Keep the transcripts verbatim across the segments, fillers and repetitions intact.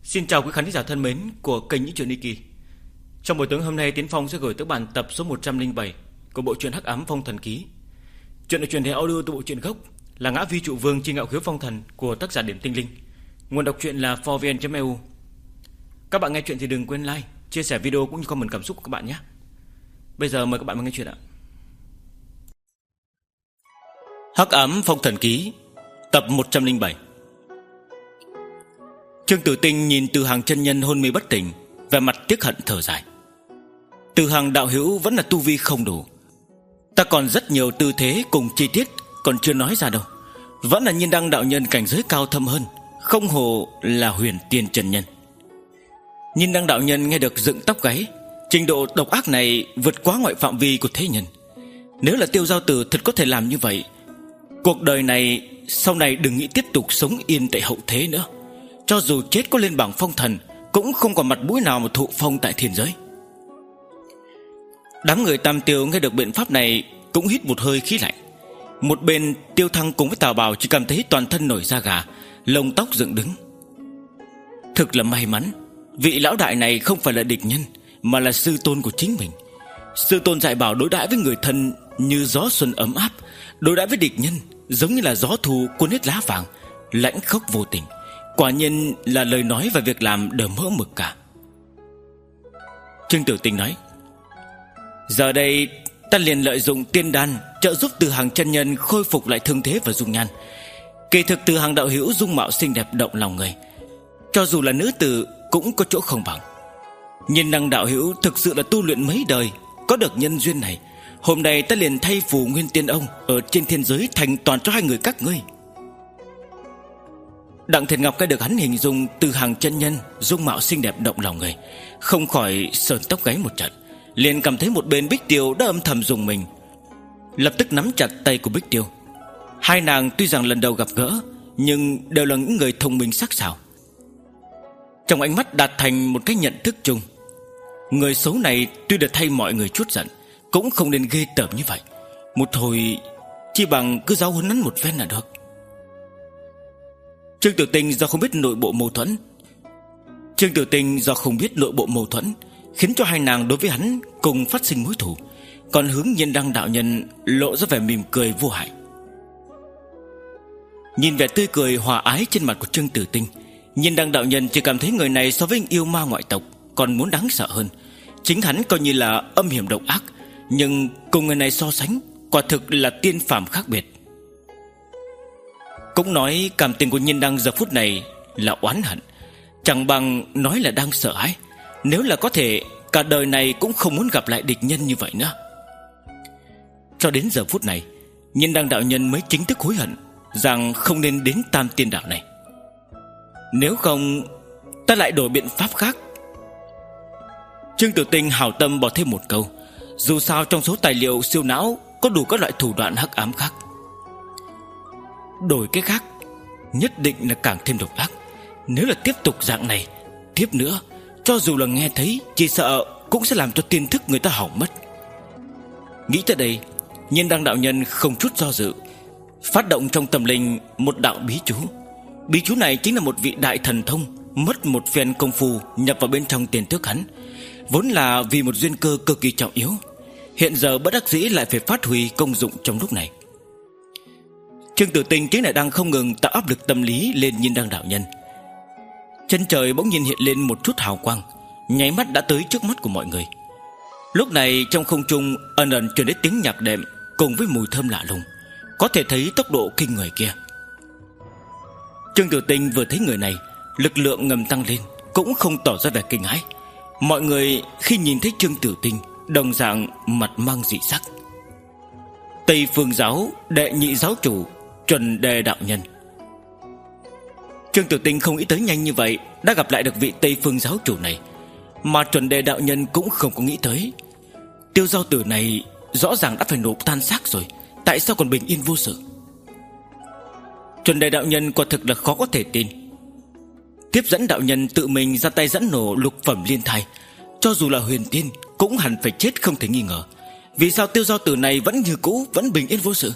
Xin chào quý khán giả thân mến của kênh Những Chuyện Đi Kỳ. Trong buổi tối hôm nay, Tiến Phong sẽ gửi tới bạn tập số một trăm lẻ bảy của bộ truyện Hắc Ám Phong Thần Ký. Chuyện được truyền thể audio từ bộ truyện gốc là Ngã Vi Trụ Vương Chi Ngạo Khiếu Phong Thần của tác giả Điểm Tinh Linh. Nguồn đọc truyện là four v n chấm e u. Các bạn nghe chuyện thì đừng quên like, chia sẻ video cũng như comment cảm xúc của các bạn nhé. Bây giờ mời các bạn vào nghe chuyện ạ. Hắc Ám Phong Thần Ký, tập một trăm lẻ bảy. Trương Tử Tinh nhìn Từ Hàng chân nhân hôn mê bất tỉnh, vẻ mặt tiếc hận thở dài. Từ Hàng đạo hữu vẫn là tu vi không đủ, ta còn rất nhiều tư thế cùng chi tiết còn chưa nói ra đâu. Vẫn là Nhiên Đăng đạo nhân cảnh giới cao thâm hơn, không hồ là Huyền Tiên chân nhân. Nhiên Đăng đạo nhân nghe được dựng tóc gáy. Trình độ độc ác này vượt quá ngoại phạm vi của thế nhân. Nếu là Tiêu Giao Tử thật có thể làm như vậy, cuộc đời này sau này đừng nghĩ tiếp tục sống yên tại hậu thế nữa. Cho dù chết có lên bảng phong thần, cũng không còn mặt mũi nào mà thụ phong tại thiên giới. Đám người Tam Tiêu nghe được biện pháp này cũng hít một hơi khí lạnh. Một bên Tiêu Thăng cùng với Tào Bào chỉ cảm thấy toàn thân nổi da gà, lông tóc dựng đứng. Thực là may mắn, vị lão đại này không phải là địch nhân, mà là sư tôn của chính mình. Sư tôn dạy bảo đối đãi với người thân như gió xuân ấm áp, đối đãi với địch nhân giống như là gió thu cuốn hết lá vàng, lãnh khốc vô tình. Quả nhiên là lời nói và việc làm đều mỡ mực cả. Trương Tử Tinh nói: giờ đây ta liền lợi dụng tiên đan trợ giúp Từ Hàng chân nhân khôi phục lại thương thế và dung nhan. Kỳ thực Từ Hàng đạo hữu dung mạo xinh đẹp động lòng người, cho dù là nữ tử cũng có chỗ không bằng. Nhiên Đăng đạo hữu thực sự là tu luyện mấy đời, có được nhân duyên này. Hôm nay ta liền thay phù Nguyên Tiên ông ở trên thiên giới thành toàn cho hai người các ngươi. Đặng Thiệt Ngọc nghe được hắn hình dung Từ Hàng chân nhân dung mạo xinh đẹp động lòng người, không khỏi sờn tóc gáy một trận. Liền cảm thấy một bên Bích Tiêu đã âm thầm dùng mình, lập tức nắm chặt tay của Bích Tiêu. Hai nàng tuy rằng lần đầu gặp gỡ, nhưng đều là những người thông minh sắc sảo. Trong ánh mắt đạt thành một cái nhận thức chung. Người xấu này tuy được thay mọi người chút giận, cũng không nên ghê tởm như vậy. Một hồi chỉ bằng cứ giáo huấn hắn một phen là được. Trương Tử Tinh do không biết nội bộ mâu thuẫn Trương Tử Tinh do không biết nội bộ mâu thuẫn khiến cho hai nàng đối với hắn cùng phát sinh mối thù. Còn hướng Nhiên Đăng đạo nhân lộ ra vẻ mỉm cười vô hại. Nhìn vẻ tươi cười hòa ái trên mặt của Trương Tử Tinh, Nhiên Đăng đạo nhân chỉ cảm thấy người này so với yêu ma ngoại tộc còn muốn đáng sợ hơn. Chính hắn coi như là âm hiểm độc ác, nhưng cùng người này so sánh, quả thực là tiên phàm khác biệt. Cũng nói cảm tình của Nhiên Đăng giờ phút này là oán hận, chẳng bằng nói là đang sợ hãi. Nếu là có thể, cả đời này cũng không muốn gặp lại địch nhân như vậy nữa. Cho đến giờ phút này, Nhiên Đăng đạo nhân mới chính thức hối hận rằng không nên đến Tam Tiên Đạo này. Nếu không, ta lại đổi biện pháp khác. Trương Tử Tinh hảo tâm bỏ thêm một câu: dù sao trong số tài liệu siêu não có đủ các loại thủ đoạn hắc ám khác. Đổi cái khác nhất định là càng thêm độc ác. Nếu là tiếp tục dạng này tiếp nữa, cho dù là nghe thấy, chỉ sợ cũng sẽ làm cho tiên thức người ta hỏng mất. Nghĩ tới đây, Nhiên Đăng đạo nhân không chút do dự phát động trong tâm linh một đạo bí chú. Bí chú này chính là một vị đại thần thông, mất một phen công phu nhập vào bên trong tiền thức hắn, vốn là vì một duyên cơ cực kỳ trọng yếu, hiện giờ bất đắc dĩ lại phải phát huy công dụng trong lúc này. Trương Tử Tinh chính lại đang không ngừng tạo áp lực tâm lý lên Nhiên Đăng đạo nhân. Chân trời bỗng nhiên hiện lên một chút hào quang, nháy mắt đã tới trước mắt của mọi người. Lúc này trong không trung ẩn ẩn truyền đến tiếng nhạc đệm cùng với mùi thơm lạ lùng, có thể thấy tốc độ kinh người kia. Trương Tử Tinh vừa thấy người này, lực lượng ngầm tăng lên, cũng không tỏ ra vẻ kinh hãi. Mọi người khi nhìn thấy Trương Tử Tinh đồng dạng mặt mang dị sắc. Tây Phương giáo đệ nhị giáo chủ Chuẩn Đề đạo nhân. Trương Tử Tinh không nghĩ tới nhanh như vậy đã gặp lại được vị Tây Phương giáo chủ này, mà Chuẩn Đề đạo nhân cũng không có nghĩ tới. Tiêu Giao Tử này rõ ràng đã phải nộp tan xác rồi, tại sao còn bình yên vô sự? Chuẩn Đề đạo nhân quả thực là khó có thể tin. Tiếp dẫn đạo nhân tự mình ra tay dẫn nổ lục phẩm liên thai, cho dù là huyền tiên cũng hẳn phải chết không thể nghi ngờ. Vì sao Tiêu Giao Tử này vẫn như cũ, vẫn bình yên vô sự?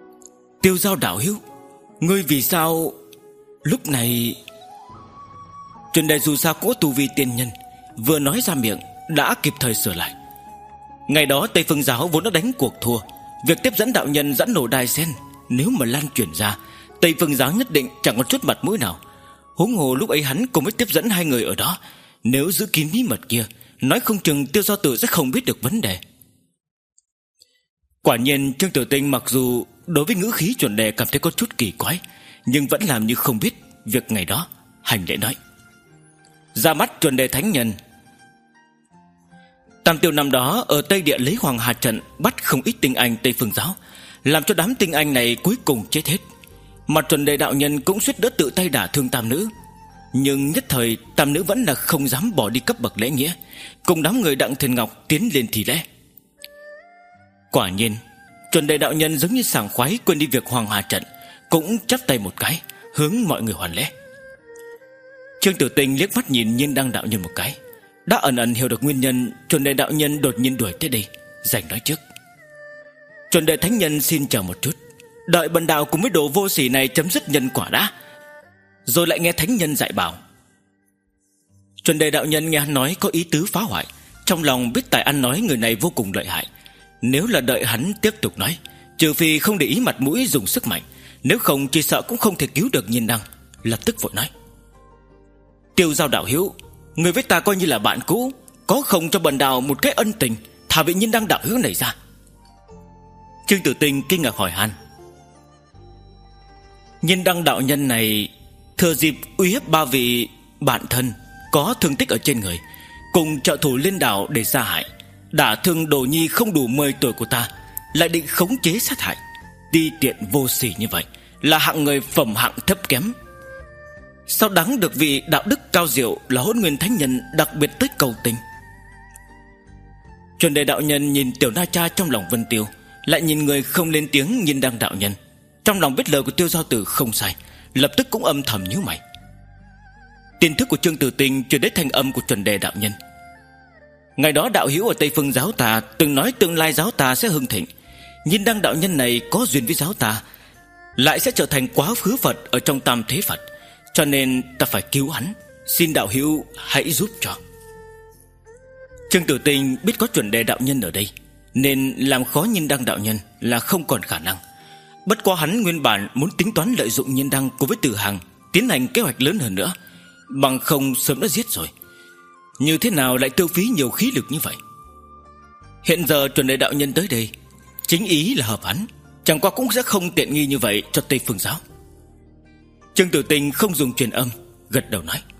Tiêu Giao đạo hữu, ngươi vì sao lúc này? Chuẩn đề dù sao cũng có tu vi tiên nhân, vừa nói ra miệng đã kịp thời sửa lại. Ngày đó Tây Phương giáo vốn đã đánh cuộc thua, việc tiếp dẫn đạo nhân dẫn nổ đài sen nếu mà lan truyền ra, Tây Phương giáo nhất định chẳng có chút mặt mũi nào. Huống hồ lúc ấy hắn cùng với tiếp dẫn hai người ở đó, nếu giữ kín bí mật kia, nói không chừng Tiêu Giao Tử sẽ không biết được vấn đề. Quả nhiên Trương Tử Tinh mặc dù đối với ngữ khí Chuẩn đề cảm thấy có chút kỳ quái, nhưng vẫn làm như không biết việc ngày đó, hành lễ nói: ra mắt Chuẩn đề thánh nhân. Tam Tiêu năm đó ở Tây Địa lấy Hoàng Hà trận bắt không ít tinh anh Tây Phương giáo, làm cho đám tinh anh này cuối cùng chết hết. Mà Chuẩn đề đạo nhân cũng suýt đỡ tự tay đả thương tam nữ, nhưng nhất thời tam nữ vẫn là không dám bỏ đi cấp bậc lễ nghĩa, cùng đám người Đặng Thiên Ngọc tiến lên thì lễ. Quả nhiên Chuẩn đề đạo nhân giống như sảng khoái quên đi việc Hoàng Hà trận, cũng chắp tay một cái hướng mọi người hoàn lễ. Trương Tử Tinh liếc mắt nhìn Nhiên Đăng đạo nhân một cái, đã ẩn ẩn hiểu được nguyên nhân Chuẩn đề đạo nhân đột nhiên đuổi tới đây, giành nói trước: Chuẩn đề thánh nhân xin chờ một chút, đợi bần đạo cùng với đồ vô sỉ này chấm dứt nhân quả đã, rồi lại nghe thánh nhân dạy bảo. Chuẩn đề đạo nhân nghe hắn nói có ý tứ phá hoại, trong lòng biết tài ăn nói người này vô cùng lợi hại. Nếu là đợi hắn tiếp tục nói, trừ phi không để ý mặt mũi dùng sức mạnh, nếu không chỉ sợ cũng không thể cứu được Nhiên Đăng. Lập tức vội nói: Tiêu Giao đạo hữu, người với ta coi như là bạn cũ, có không cho bần đạo một cái ân tình, thả vị Nhiên Đăng đạo hữu này ra. Trương Tử Tinh kinh ngạc hỏi han: Nhiên Đăng đạo nhân này thừa dịp uy hiếp ba vị bạn thân có thương tích ở trên người, cùng trợ thủ liên đảo để ra hại, đả thương đồ nhi không đủ mười tuổi của ta, lại định khống chế sát hại, ti tiện vô sỉ như vậy, là hạng người phẩm hạng thấp kém. Sao đáng được vị đạo đức cao diệu là Hỗn Nguyên thánh nhân đặc biệt tới cầu tình. Chuẩn đề đạo nhân nhìn Tiểu Na Cha trong lòng Vân Tiêu, lại nhìn người không lên tiếng Nhiên Đăng đạo nhân, trong lòng biết lời của Tiêu Giao Tử không sai, lập tức cũng âm thầm nhíu mày. Tin tức của Trương Tử Tinh truyền đến thanh âm của Chuẩn đề đạo nhân: ngày đó đạo hữu ở Tây Phương giáo ta từng nói tương lai giáo ta sẽ hưng thịnh, Nhiên Đăng đạo nhân này có duyên với giáo ta, lại sẽ trở thành quá khứ Phật ở trong tam thế Phật, cho nên ta phải cứu hắn, xin đạo hữu hãy giúp cho. Trương Tử Tinh biết có Chuẩn đề đạo nhân ở đây, nên làm khó Nhiên Đăng đạo nhân là không còn khả năng. Bất quá hắn nguyên bản muốn tính toán lợi dụng Nhiên Đăng cùng với Từ Hằng tiến hành kế hoạch lớn hơn nữa, bằng không sớm đã giết rồi. Như thế nào lại tiêu phí nhiều khí lực như vậy? Hiện giờ Chuẩn đề đạo nhân tới đây, chính ý là hợp hắn, chẳng qua cũng sẽ không tiện nghi như vậy cho Tây Phương giáo. Trương Tử Tinh không dùng truyền âm, gật đầu nói: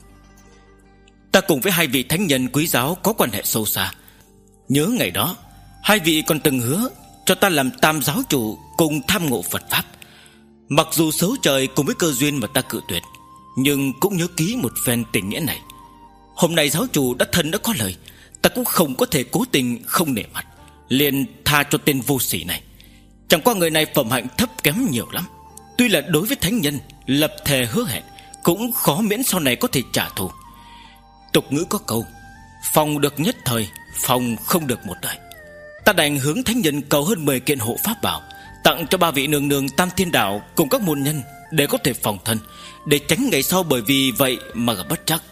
ta cùng với hai vị thánh nhân quý giáo có quan hệ sâu xa. Nhớ ngày đó hai vị còn từng hứa cho ta làm tam giáo chủ cùng tham ngộ Phật pháp. Mặc dù xấu trời cùng với cơ duyên mà ta cự tuyệt, nhưng cũng nhớ ký một phen tình nghĩa này. Hôm nay giáo chủ đã thân đã có lời, ta cũng không có thể cố tình không nể mặt, liền tha cho tên vô sỉ này. Chẳng qua người này phẩm hạnh thấp kém nhiều lắm, tuy là đối với thánh nhân lập thề hứa hẹn, cũng khó miễn sau này có thể trả thù. Tục ngữ có câu: phòng được nhất thời, phòng không được một đời. Ta đành hướng thánh nhân cầu hơn mười kiện hộ pháp bảo, tặng cho ba vị nương nương Tam Thiên Đạo cùng các môn nhân, để có thể phòng thân, để tránh ngày sau bởi vì vậy mà gặp bất trắc.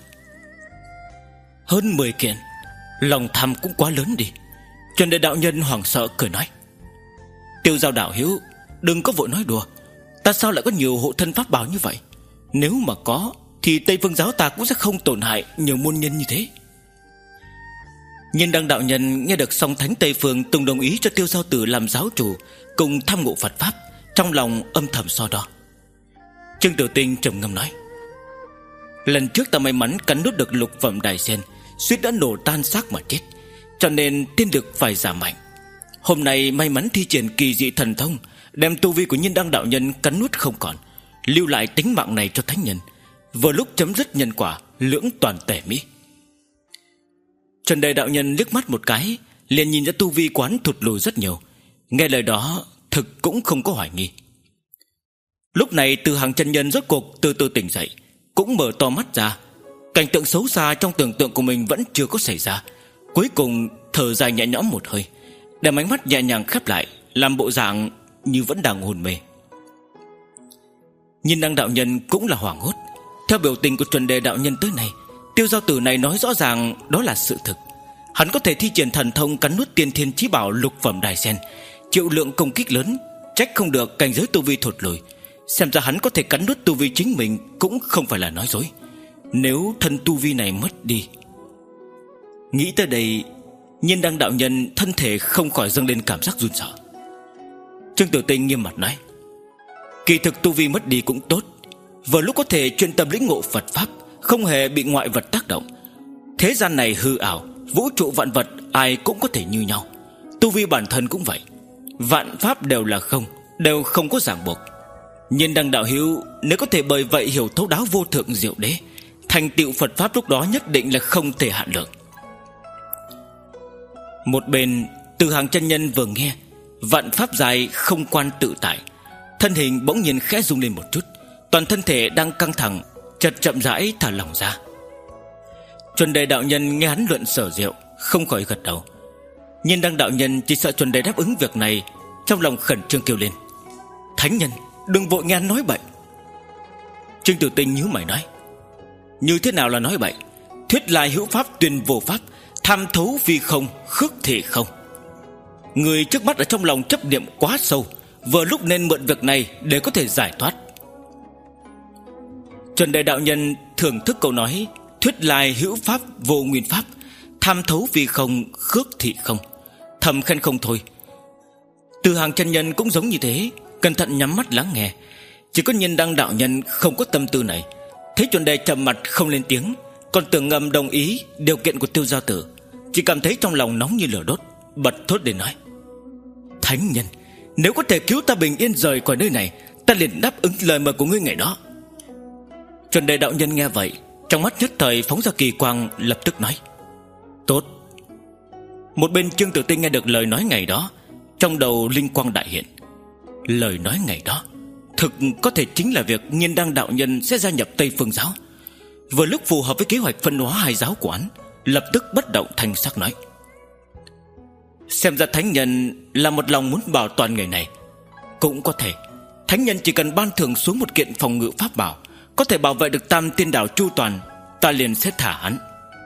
Hơn mười kiện, lòng tham cũng quá lớn đi. Chuẩn đề đạo nhân hoảng sợ cười nói: Tiêu Giao đạo hữu, đừng có vội nói đùa, ta sao lại có nhiều hộ thân pháp bảo như vậy? Nếu mà có thì Tây Phương giáo ta cũng sẽ không tổn hại nhiều môn nhân như thế. Nhiên Đăng đạo nhân nghe được song thánh Tây Phương từng đồng ý cho Tiêu Giao Tử làm giáo chủ cùng tham ngộ Phật pháp, trong lòng âm thầm so đo. Trương Tử Tinh trầm ngâm nói: lần trước ta may mắn cắn nuốt được lục phẩm đài sen, suýt đã nổ tan xác mà chết, cho nên tiên lực phải giảm mạnh. Hôm nay may mắn thi triển kỳ dị thần thông, đem tu vi của Nhiên Đăng đạo nhân cắn nuốt không còn, lưu lại tính mạng này cho thánh nhân, vừa lúc chấm dứt nhân quả, lưỡng toàn tể mỹ. Chuẩn đề đạo nhân liếc mắt một cái, liền nhìn ra tu vi quán thụt lùi rất nhiều. Nghe lời đó thực cũng không có hoài nghi. Lúc này Từ Hằng chân nhân rốt cuộc từ từ tỉnh dậy, cũng mở to mắt ra. Cảnh tượng xấu xa trong tưởng tượng của mình vẫn chưa có xảy ra. Cuối cùng thở dài nhẹ nhõm một hơi, đem ánh mắt nhẹ nhàng khép lại, làm bộ dạng như vẫn đang hôn mê. Nhiên Đăng đạo nhân cũng là hoảng hốt. Theo biểu tình của Chuẩn đề đạo nhân tới này, Tiêu giao tử này nói rõ ràng đó là sự thực. Hắn có thể thi triển thần thông cắn nuốt tiên thiên chí bảo lục phẩm đài sen, chịu lượng công kích lớn, trách không được cảnh giới tu vi thụt lùi. Xem ra hắn có thể cắn nuốt tu vi chính mình cũng không phải là nói dối. Nếu thân tu vi này mất đi. Nghĩ tới đây, Nhiên Đăng đạo nhân thân thể không khỏi dâng lên cảm giác run sợ. Trương Tử Tinh nghiêm mặt nói: kỳ thực tu vi mất đi cũng tốt, vừa lúc có thể chuyên tâm lĩnh ngộ Phật pháp, không hề bị ngoại vật tác động. Thế gian này hư ảo, vũ trụ vạn vật ai cũng có thể như nhau, tu vi bản thân cũng vậy. Vạn pháp đều là không, đều không có ràng buộc. Nhiên Đăng đạo hữu nếu có thể bởi vậy hiểu thấu đáo vô thượng diệu đế, thành tựu Phật pháp lúc đó nhất định là không thể hạn lượng. Một bên Từ Hàng chân nhân vừa nghe vạn pháp dài không quan tự tại, thân hình bỗng nhiên khẽ rung lên một chút, toàn thân thể đang căng thẳng chợt chậm rãi thả lỏng ra. Chuẩn Đề đạo nhân nghe hắn luận sở diệu, không khỏi gật đầu. Nhiên Đăng đạo nhân chỉ sợ Chuẩn Đề đáp ứng việc này, trong lòng khẩn trương kêu lên: thánh nhân, đừng vội nghe hắn nói bậy. Trương Tử Tinh nhíu mày nói: như thế nào là nói bậy? Thuyết lai hữu pháp tuyên vô pháp, tham thấu phi không, khước thị không. Người trước mắt ở trong lòng chấp niệm quá sâu, vừa lúc nên mượn việc này để có thể giải thoát. Chuẩn Đề đạo nhân thưởng thức câu nói thuyết lai hữu pháp vô nguyên pháp, tham thấu phi không, khước thị không, thầm khen không thôi. Từ Hàng chân nhân cũng giống như thế, cẩn thận nhắm mắt lắng nghe. Chỉ có Nhiên Đăng đạo nhân không có tâm tư này. Thấy Chuẩn Đề trầm mặt không lên tiếng, còn tưởng ngầm đồng ý điều kiện của Tiêu Giao Tử, chỉ cảm thấy trong lòng nóng như lửa đốt, bật thốt để nói: thánh nhân, nếu có thể cứu ta bình yên rời khỏi nơi này, ta liền đáp ứng lời mời của ngươi ngày đó. Chuẩn Đề đạo nhân nghe vậy, trong mắt nhất thời phóng ra kỳ quang, lập tức nói: tốt. Một bên Trương Tử Tinh nghe được lời nói ngày đó, trong đầu linh quang đại hiện. Lời nói ngày đó thực có thể chính là việc Nhiên Đăng đạo nhân sẽ gia nhập Tây Phương giáo, vừa lúc phù hợp với kế hoạch phân hóa hai giáo của hắn. Lập tức bất động thanh sắc nói: xem ra thánh nhân là một lòng muốn bảo toàn người này. Cũng có thể thánh nhân chỉ cần ban thưởng xuống một kiện phòng ngự pháp bảo, có thể bảo vệ được Tam Tiên Đảo chu toàn, ta liền sẽ thả hắn.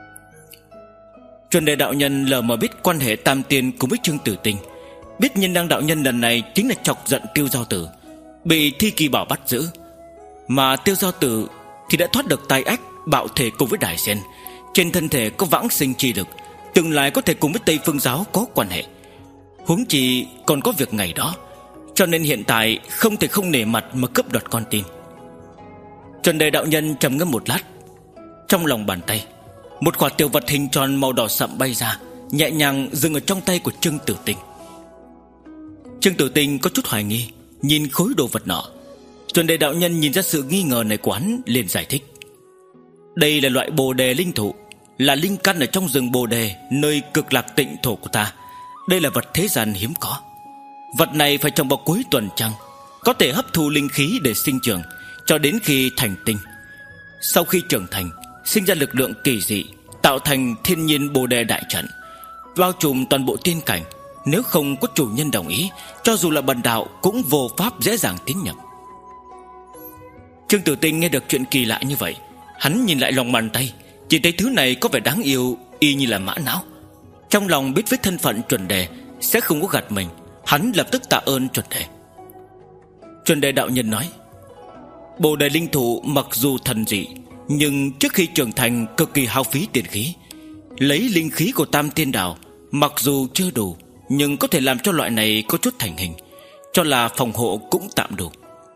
Chuẩn Đề đạo nhân lờ mờ biết quan hệ Tam Tiên cùng với Trương Tử Tinh, biết Nhiên Đăng đạo nhân lần này chính là chọc giận Tiêu Giao Tử, bị Thi Kỳ Bảo bắt giữ. Mà Tiêu Giao Tử thì đã thoát được tai ách bạo thể cùng với Đài Sen, trên thân thể có vãng sinh chi lực, tương lai có thể cùng với Tây Phương giáo có quan hệ. Huống chi còn có việc ngày đó, cho nên hiện tại không thể không nể mặt mà cướp đoạt con tin. Chuẩn Đề đạo nhân trầm ngâm một lát, trong lòng bàn tay một quả tiểu vật hình tròn màu đỏ sậm bay ra, nhẹ nhàng dừng ở trong tay của Trương Tử Tinh. Trương Tử Tinh có chút hoài nghi nhìn khối đồ vật nọ. Chuẩn Đề đạo nhân nhìn ra sự nghi ngờ này của hắn, liền giải thích: đây là loại bồ đề linh thụ, là linh căn ở trong rừng bồ đề nơi cực lạc tịnh thổ của ta. Đây là vật thế gian hiếm có. Vật này phải trồng vào cuối tuần trăng, có thể hấp thu linh khí để sinh trưởng cho đến khi thành tinh. Sau khi trưởng thành, sinh ra lực lượng kỳ dị, tạo thành thiên nhiên bồ đề đại trận, bao trùm toàn bộ tiên cảnh. Nếu không có chủ nhân đồng ý, cho dù là bần đạo cũng vô pháp dễ dàng tiến nhập. Trương Tử Tinh nghe được chuyện kỳ lạ như vậy, hắn nhìn lại lòng bàn tay, chỉ thấy thứ này có vẻ đáng yêu, y như là mã não. Trong lòng biết với thân phận Chuẩn Đề sẽ không có gạt mình, hắn lập tức tạ ơn Chuẩn Đề. Chuẩn Đề đạo nhân nói: bồ đề linh thụ mặc dù thần dị, nhưng trước khi trưởng thành cực kỳ hao phí tiền khí. Lấy linh khí của Tam Tiên Đảo mặc dù chưa đủ, nhưng có thể làm cho loại này có chút thành hình, cho là phòng hộ cũng tạm đủ.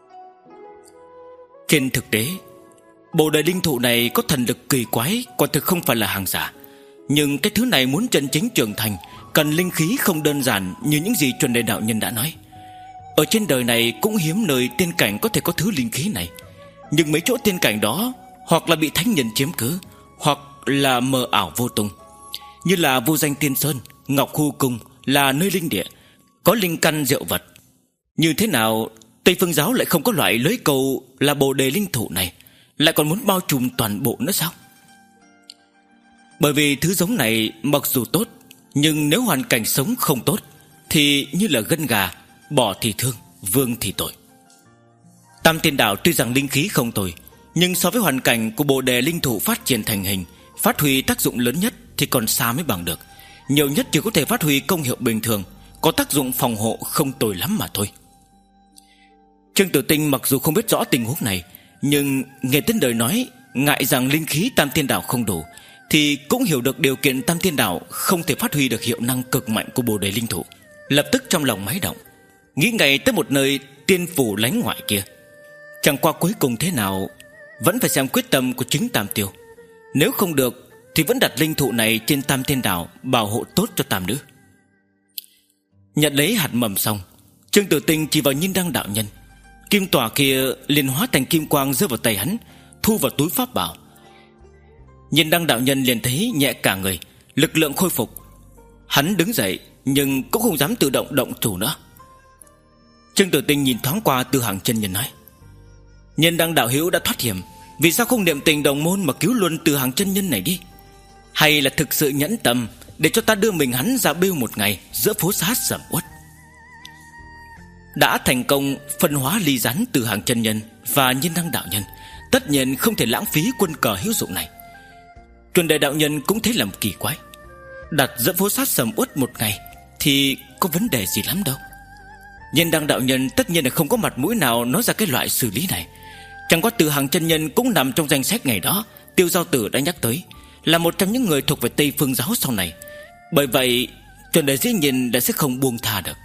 Trên thực tế, bồ đề linh thụ này có thần lực kỳ quái, quả thực không phải là hàng giả. Nhưng cái thứ này muốn chân chính trưởng thành, cần linh khí không đơn giản như những gì Chuẩn Đề đạo nhân đã nói. Ở trên đời này cũng hiếm nơi tiên cảnh có thể có thứ linh khí này. Nhưng mấy chỗ tiên cảnh đó hoặc là bị thánh nhân chiếm cứ, hoặc là mờ ảo vô tung. Như là Vô Danh Tiên Sơn, Ngọc Hư Cung là nơi linh địa, có linh căn diệu vật. Như thế nào Tây Phương giáo lại không có loại lưới cầu là bồ đề linh thụ này, lại còn muốn bao trùm toàn bộ nữa sao? Bởi vì thứ giống này mặc dù tốt, nhưng nếu hoàn cảnh sống không tốt thì như là gân gà, bỏ thì thương, vương thì tội. Tam Tiên Đảo tuy rằng linh khí không tồi, nhưng so với hoàn cảnh của bồ đề linh thụ phát triển thành hình phát huy tác dụng lớn nhất thì còn xa mới bằng được. Nhiều nhất chỉ có thể phát huy công hiệu bình thường, có tác dụng phòng hộ không tồi lắm mà thôi. Trương Tử Tinh mặc dù không biết rõ tình huống này, nhưng nghe tên đời nói ngại rằng linh khí Tam Thiên Đảo không đủ, thì cũng hiểu được điều kiện Tam Thiên Đảo không thể phát huy được hiệu năng cực mạnh của Bồ Đề Linh Thụ. Lập tức trong lòng máy động, nghĩ ngay tới một nơi tiên phủ lánh ngoại kia. Chẳng qua cuối cùng thế nào vẫn phải xem quyết tâm của chính Tam Tiêu. Nếu không được thì vẫn đặt linh thụ này trên Tam Thiên Đảo, bảo hộ tốt cho tam nữ. Nhận lấy hạt mầm xong, Trương Tử Tinh chỉ vào Nhiên Đăng đạo nhân. Kim tỏa kia liền hóa thành kim quang rơi vào tay hắn, thu vào túi pháp bảo. Nhiên Đăng đạo nhân liền thấy nhẹ cả người, lực lượng khôi phục. Hắn đứng dậy nhưng cũng không dám tự động động thủ nữa. Trương Tử Tinh nhìn thoáng qua Tư Hàng chân nhân nói: Nhiên Đăng đạo hữu đã thoát hiểm, vì sao không niệm tình đồng môn mà cứu luôn Tư Hàng chân nhân này đi? Hay là thực sự nhẫn tâm để cho ta đưa mình hắn ra bêu một ngày giữa phố xá sầm uất? Đã thành công phân hóa ly rắn Tư Hàng chân nhân và Nhiên Đăng đạo nhân, tất nhiên không thể lãng phí quân cờ hữu dụng này. Chuẩn Đề đạo nhân cũng thấy làm kỳ quái, đặt giữa phố xá sầm uất một ngày thì có vấn đề gì lắm đâu. Nhiên Đăng đạo nhân tất nhiên là không có mặt mũi nào nói ra cái loại xử lý này. Chẳng có Tư Hàng chân nhân cũng nằm trong danh sách ngày đó Tiêu Giao Tử đã nhắc tới, là một trong những người thuộc về Tây Phương giáo sau này. Bởi vậy Chuẩn Đề dĩ nhiên đã sẽ không buông tha được.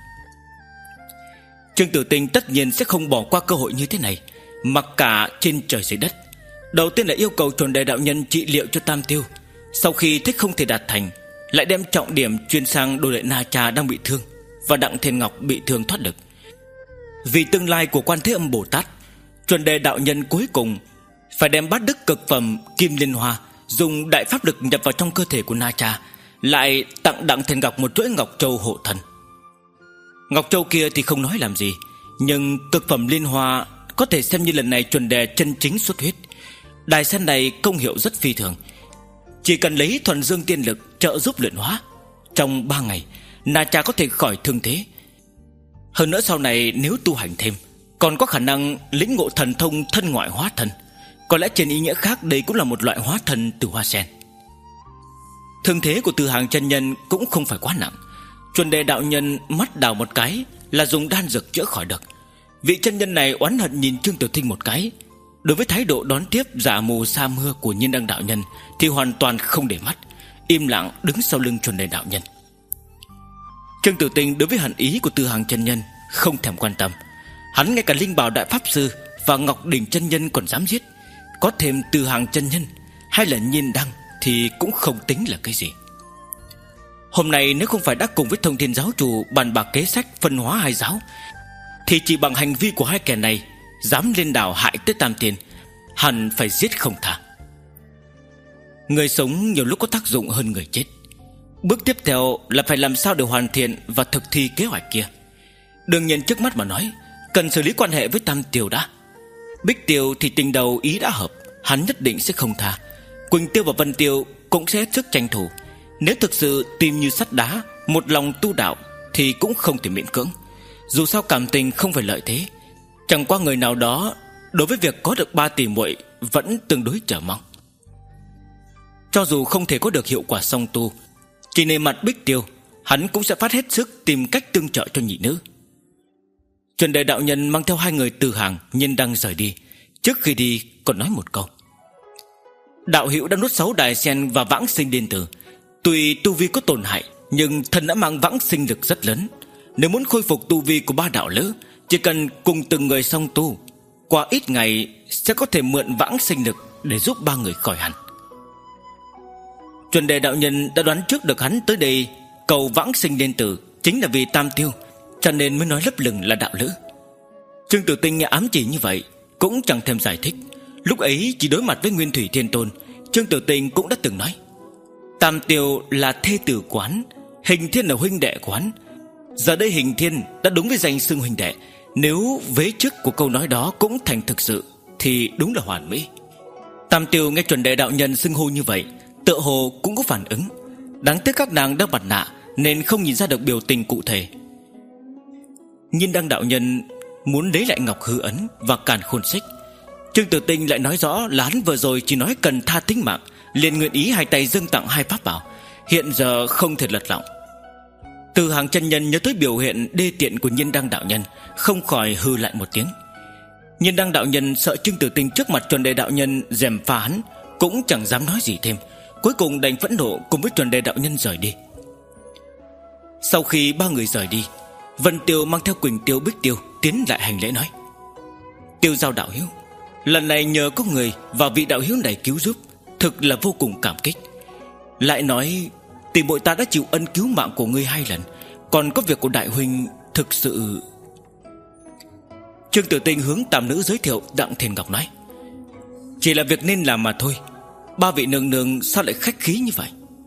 Trương Tử Tinh tất nhiên sẽ không bỏ qua cơ hội như thế này, mặc cả trên trời dưới đất. Đầu tiên là yêu cầu Chuẩn Đề đạo nhân trị liệu cho Tam Tiêu. Sau khi thích không thể đạt thành, lại đem trọng điểm chuyên sang Đồ Đệ Na Cha đang bị thương và Đặng Thiên Ngọc bị thương thoát lực. Vì tương lai của Quan Thế Âm Bồ Tát, Chuẩn Đề đạo nhân cuối cùng phải đem bát đức cực phẩm Kim Liên Hoa dùng đại pháp lực nhập vào trong cơ thể của Na Cha, lại tặng Đặng Thiên Ngọc một chuỗi Ngọc Châu hộ thân. Ngọc Châu kia thì không nói làm gì, nhưng cực phẩm Liên Hoa có thể xem như lần này Chuẩn Đề chân chính xuất huyết. Đài sen này công hiệu rất phi thường, chỉ cần lấy thuần dương tiên lực trợ giúp luyện hóa, trong ba ngày Na Cha có thể khỏi thương thế. Hơn nữa sau này nếu tu hành thêm, còn có khả năng lĩnh ngộ thần thông thân ngoại hóa thân. Có lẽ trên ý nghĩa khác đây cũng là một loại hóa thân từ hoa sen. Thương thế của Tư Hàng chân nhân cũng không phải quá nặng. Chuẩn Đề đạo nhân mắt đào một cái là dùng đan dược chữa khỏi được. Vị chân nhân này oán hận nhìn Trương Tử Tinh một cái. Đối với thái độ đón tiếp giả mù sa mưa của Nhiên Đăng đạo nhân thì hoàn toàn không để mắt, im lặng đứng sau lưng Chuẩn Đề đạo nhân. Trương Tử Tinh đối với hận ý của Tư Hàng chân nhân không thèm quan tâm. Hắn ngay cả Linh Bảo đại pháp sư và Ngọc Đỉnh chân nhân còn dám giết, có thêm Tư Hàng chân nhân hay là Nhiên Đăng thì cũng không tính là cái gì. Hôm nay nếu không phải đã cùng với Thông Thiên giáo chủ bàn bạc kế sách phân hóa hai giáo, thì chỉ bằng hành vi của hai kẻ này dám lên đảo hại tới Tam Thiên, hẳn phải giết không tha. Người sống nhiều lúc có tác dụng hơn người chết. Bước tiếp theo là phải làm sao để hoàn thiện và thực thi kế hoạch kia. Đương nhiên trước mắt mà nói, cần xử lý quan hệ với Tam Tiêu đã. Bích Tiêu thì tình đầu ý đã hợp, hắn nhất định sẽ không tha. Quỳnh Tiêu và Vân Tiêu cũng sẽ hết sức tranh thủ. Nếu thực sự tim như sắt đá, một lòng tu đạo thì cũng không thể miễn cưỡng. Dù sao cảm tình không phải lợi thế, chẳng qua người nào đó đối với việc có được ba tỷ muội vẫn tương đối chờ mong. Cho dù không thể có được hiệu quả song tu, chỉ nề mặt Bích Tiêu, hắn cũng sẽ phát hết sức tìm cách tương trợ cho nhị nữ. Chuẩn Đề đạo nhân mang theo hai người Từ Hàng, Nhiên Đăng rời đi. Trước khi đi còn nói một câu: đạo hữu đã nuốt sáu đài sen và vãng sinh điên tử. Tuy tu vi có tổn hại, nhưng thần đã mang vãng sinh lực rất lớn. Nếu muốn khôi phục tu vi của ba đạo lữ, chỉ cần cùng từng người song tu, qua ít ngày sẽ có thể mượn vãng sinh lực để giúp ba người khỏi hẳn. Chuẩn Đề đạo nhân đã đoán trước được hắn tới đây cầu vãng sinh điên tử chính là vì Tam Tiêu, cho nên mới nói lấp lửng là đạo lữ. Trương Tử Tinh nghe ám chỉ như vậy cũng chẳng thêm giải thích. Lúc ấy chỉ đối mặt với Nguyên Thủy Thiên Tôn, Trương Tử Tinh cũng đã từng nói: Tam Tiêu là thê tử quán, Hình Thiên là huynh đệ quán. Giờ đây Hình Thiên đã đúng với danh xưng huynh đệ, nếu vế trước của câu nói đó cũng thành thực sự thì đúng là hoàn mỹ. Tam Tiêu nghe Chuẩn Đề đạo nhân xưng hô như vậy, tựa hồ cũng có phản ứng. Đáng tiếc các nàng đang mặt nạ nên không nhìn ra được biểu tình cụ thể. Nhiên Đăng đạo nhân muốn lấy lại Ngọc Hư Ấn và Càn Khôn Xích. Trương Tử Tinh lại nói rõ là hắn vừa rồi chỉ nói cần tha tính mạng, liền nguyện ý hai tay dâng tặng hai pháp bảo, hiện giờ không thể lật lọng. Từ Hàng chân nhân nhớ tới biểu hiện đê tiện của Nhiên Đăng đạo nhân, không khỏi hư lại một tiếng. Nhiên Đăng đạo nhân sợ Trương Tử Tinh trước mặt Chuẩn Đề đạo nhân gièm pha hắn, cũng chẳng dám nói gì thêm, cuối cùng đành phẫn nộ cùng với Chuẩn Đề đạo nhân rời đi. Sau khi ba người rời đi, Vân Tiêu mang theo Quỳnh Tiêu, Bích Tiêu tiến lại hành lễ nói: Tiêu Giao đạo hữu, lần này nhờ có người và vị đạo hữu này cứu giúp, thực là vô cùng cảm kích. Lại nói tỷ muội ta đã chịu ân cứu mạng của ngươi hai lần, còn có việc của đại huynh thực sự... Trương Tử Tinh hướng tam nữ giới thiệu Đặng Thiền Ngọc nói: Chỉ là việc nên làm mà thôi. Ba vị nương nương sao lại khách khí như vậy?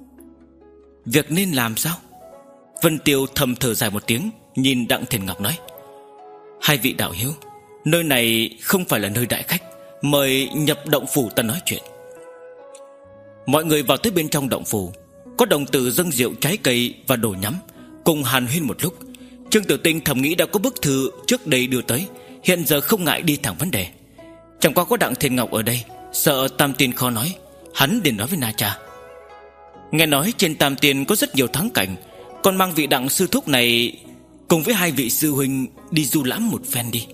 Việc nên làm sao? Vân Tiêu thầm thở dài một tiếng, nhìn Đặng Thiền Ngọc nói: Hai vị đạo hữu, nơi này không phải là nơi đại khách, mời nhập động phủ ta nói chuyện. Mọi người vào tới bên trong động phủ. Có đồng tử dâng rượu, trái cây và đồ nhắm, cùng hàn huyên một lúc. Trương Tử Tinh thầm nghĩ đã có bức thư trước đây đưa tới, hiện giờ không ngại đi thẳng vấn đề. Chẳng qua có Đặng Thiền Ngọc ở đây, sợ Tam Tiên khó nói, hắn liền nói với Na Cha: Nghe nói trên Tam Tiên có rất nhiều thắng cảnh, còn mang vị Đặng sư thúc này cùng với hai vị sư huynh đi du lãm một phen đi.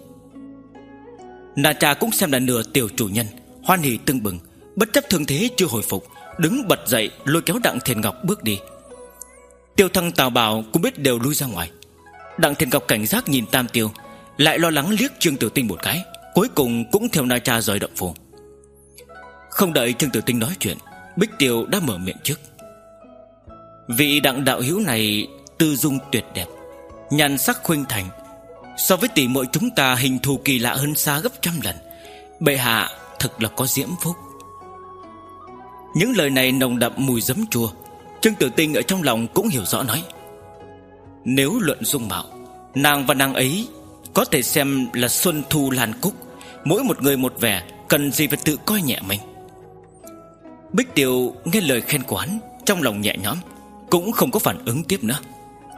Na Cha cũng xem là nửa tiểu chủ nhân, hoan hỉ tưng bừng, bất chấp thương thế chưa hồi phục, đứng bật dậy lôi kéo Đặng Thiền Ngọc bước đi. Tiêu Thăng, Tào Bảo cũng biết đều lui ra ngoài. Đặng Thiền Ngọc cảnh giác nhìn Tam Tiêu, lại lo lắng liếc Trương Tử Tinh một cái, cuối cùng cũng theo Na Cha rời động phủ. Không đợi Trương Tử Tinh nói chuyện, Bích Tiêu đã mở miệng trước: Vị Đặng đạo hữu này tư dung tuyệt đẹp, nhan sắc khuynh thành, so với tỷ muội chúng ta hình thù kỳ lạ hơn xa gấp trăm lần. Bệ hạ thực là có diễm phúc. Những lời này nồng đậm mùi giấm chua. Trương Tử Tinh ở trong lòng cũng hiểu rõ nói: Nếu luận dung mạo, nàng và nàng ấy có thể xem là xuân thu lan cúc, mỗi một người một vẻ, cần gì phải tự coi nhẹ mình. Bích Tiêu nghe lời khen của hắn, trong lòng nhẹ nhõm, cũng không có phản ứng tiếp nữa.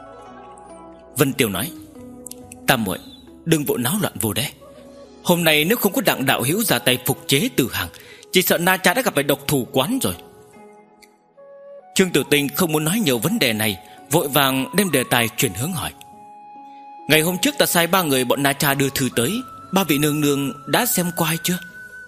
Vân Tiêu nói: Tam muội đừng vội náo loạn vô đế. Hôm nay nếu không có Đặng đạo hữu ra tay phục chế Từ Hàng, chỉ sợ Na Cha đã gặp phải độc thủ quán rồi. Trương Tử Tinh không muốn nói nhiều vấn đề này, vội vàng đem đề tài chuyển hướng hỏi: Ngày hôm trước ta sai ba người bọn Na Cha đưa thư tới, ba vị nương nương đã xem qua hay chưa?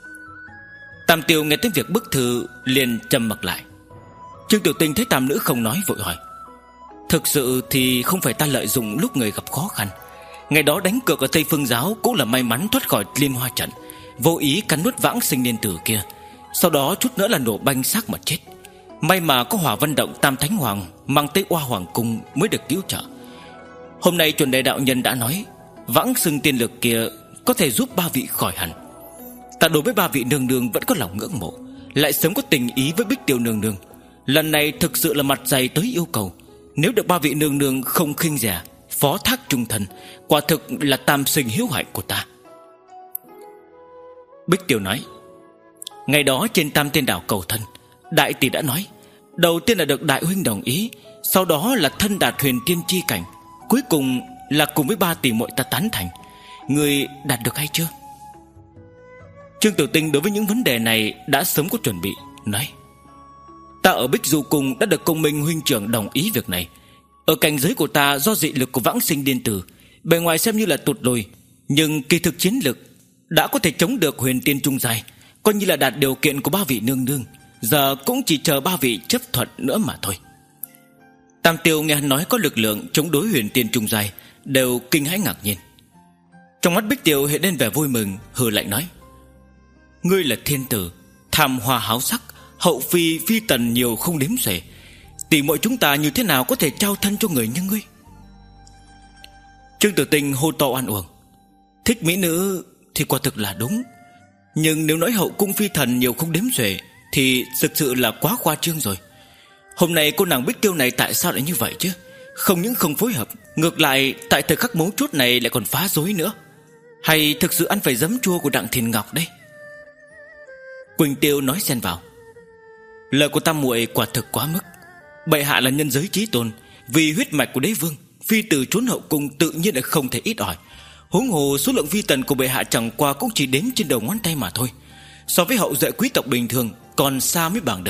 Tam Tiêu nghe tới việc bức thư liền trầm mặc lại. Trương Tử Tinh thấy tam nữ không nói, vội hỏi: Thực sự thì không phải ta lợi dụng lúc người gặp khó khăn. Ngày đó đánh cược ở Tây Phương Giáo cũng là may mắn thoát khỏi Liên Hoa trận, vô ý cắn nuốt Vãng Sinh Niên Tử kia, sau đó chút nữa là nổ banh xác mà chết. May mà có Hỏa Vân Động Tam Thánh Hoàng mang tới Oa Hoàng Cung mới được cứu trợ. Hôm nay Chuẩn Đề đạo nhân đã nói Vãng Sinh tiên lực kia có thể giúp ba vị khỏi hẳn. Ta đối với ba vị nương nương vẫn có lòng ngưỡng mộ, lại sớm có tình ý với Bích Tiêu nương nương. Lần này thực sự là mặt dày tới yêu cầu. Nếu được ba vị nương nương không khinh rẻ, phó thác trung thần, quả thực là tam sinh hiếu hạnh của ta. Bích Tiêu nói: Ngày đó trên Tam Tiên Đảo cầu thân, đại tỷ đã nói, đầu tiên là được đại huynh đồng ý, sau đó là thân đạt huyền tiên chi cảnh, cuối cùng là cùng với ba tỷ muội ta tán thành. Người đạt được hay chưa? Trương Tử Tinh đối với những vấn đề này đã sớm có chuẩn bị, nói: Ta ở Bích Du Cung đã được Công Minh huynh trưởng đồng ý việc này. Ở cảnh giới của ta do dị lực của Vãng Sinh Điên Tử, bề ngoài xem như là tụt lùi, nhưng kỳ thực chiến lực đã có thể chống được huyền tiên trung giai, coi như là đạt điều kiện của ba vị nương nương. Giờ cũng chỉ chờ ba vị chấp thuận nữa mà thôi. Tam Tiêu nghe hắn nói có lực lượng chống đối huyền tiên trung giai, đều kinh hãi ngạc nhiên. Trong mắt Bích Tiêu hiện lên vẻ vui mừng, hừ lạnh nói: Ngươi là thiên tử, tham hoa háo sắc, hậu phi phi tần nhiều không đếm xuể, tỷ muội chúng ta như thế nào có thể trao thân cho người như ngươi? Trương Tử Tinh hô to oan uổng: Thích mỹ nữ thì quả thực là đúng, nhưng nếu nói hậu cung phi thần nhiều không đếm xuể thì thực sự là quá khoa trương rồi. Hôm nay cô nàng Bích Tiêu này tại sao lại như vậy chứ? Không những không phối hợp, ngược lại tại thời khắc mấu chốt này lại còn phá rối nữa. Hay thực sự ăn phải giấm chua của Đặng Thiền Ngọc đây? Quỳnh Tiêu nói xen vào: Lời của tam muội quả thực quá mức. Bệ hạ là nhân giới chí tôn, vì huyết mạch của đế vương, phi tử trốn hậu cung tự nhiên là không thể ít ỏi. Huống hồ số lượng phi tần của bệ hạ chẳng qua cũng chỉ đếm trên đầu ngón tay mà thôi. So với hậu duệ quý tộc bình thường còn xa mới bằng được.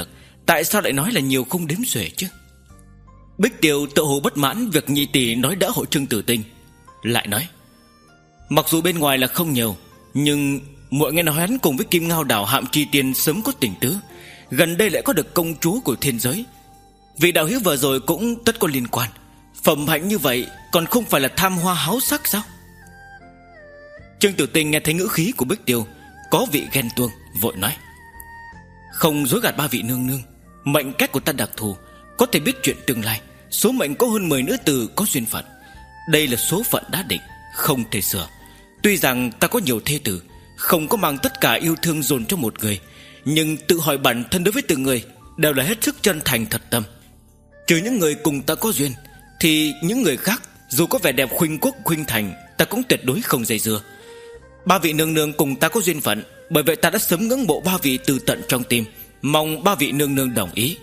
Tại sao lại nói là nhiều không đếm xuể chứ? Bích Tiêu tự hồ bất mãn việc nhị tỷ nói đỡ hộ Trương Tử Tinh, lại nói: mặc dù bên ngoài là không nhiều, nhưng muội nghe nói hắn cùng với Kim Ngao Đảo Hạm Chi Tiên sớm có tình tứ, gần đây lại có được công chúa của thiên giới. Vị đạo hữu vừa rồi cũng tất có liên quan. Phẩm hạnh như vậy còn không phải là tham hoa háo sắc sao? Trương Tử Tinh nghe thấy ngữ khí của Bích Tiêu có vị ghen tuông, vội nói: không dối gạt ba vị nương nương, mệnh cách của ta đặc thù, có thể biết chuyện tương lai. Số mệnh có hơn mười nữ tử có duyên phận. Đây là số phận đã định, không thể sửa. Tuy rằng ta có nhiều thê tử, không có mang tất cả yêu thương dồn cho một người, nhưng tự hỏi bản thân đối với từng người đều là hết sức chân thành thật tâm. Trừ những người cùng ta có duyên, thì những người khác dù có vẻ đẹp khuynh quốc khuynh thành, ta cũng tuyệt đối không dây dưa. Ba vị nương nương cùng ta có duyên phận, bởi vậy ta đã sớm ngưỡng mộ ba vị từ tận trong tim, mong ba vị nương nương đồng ý.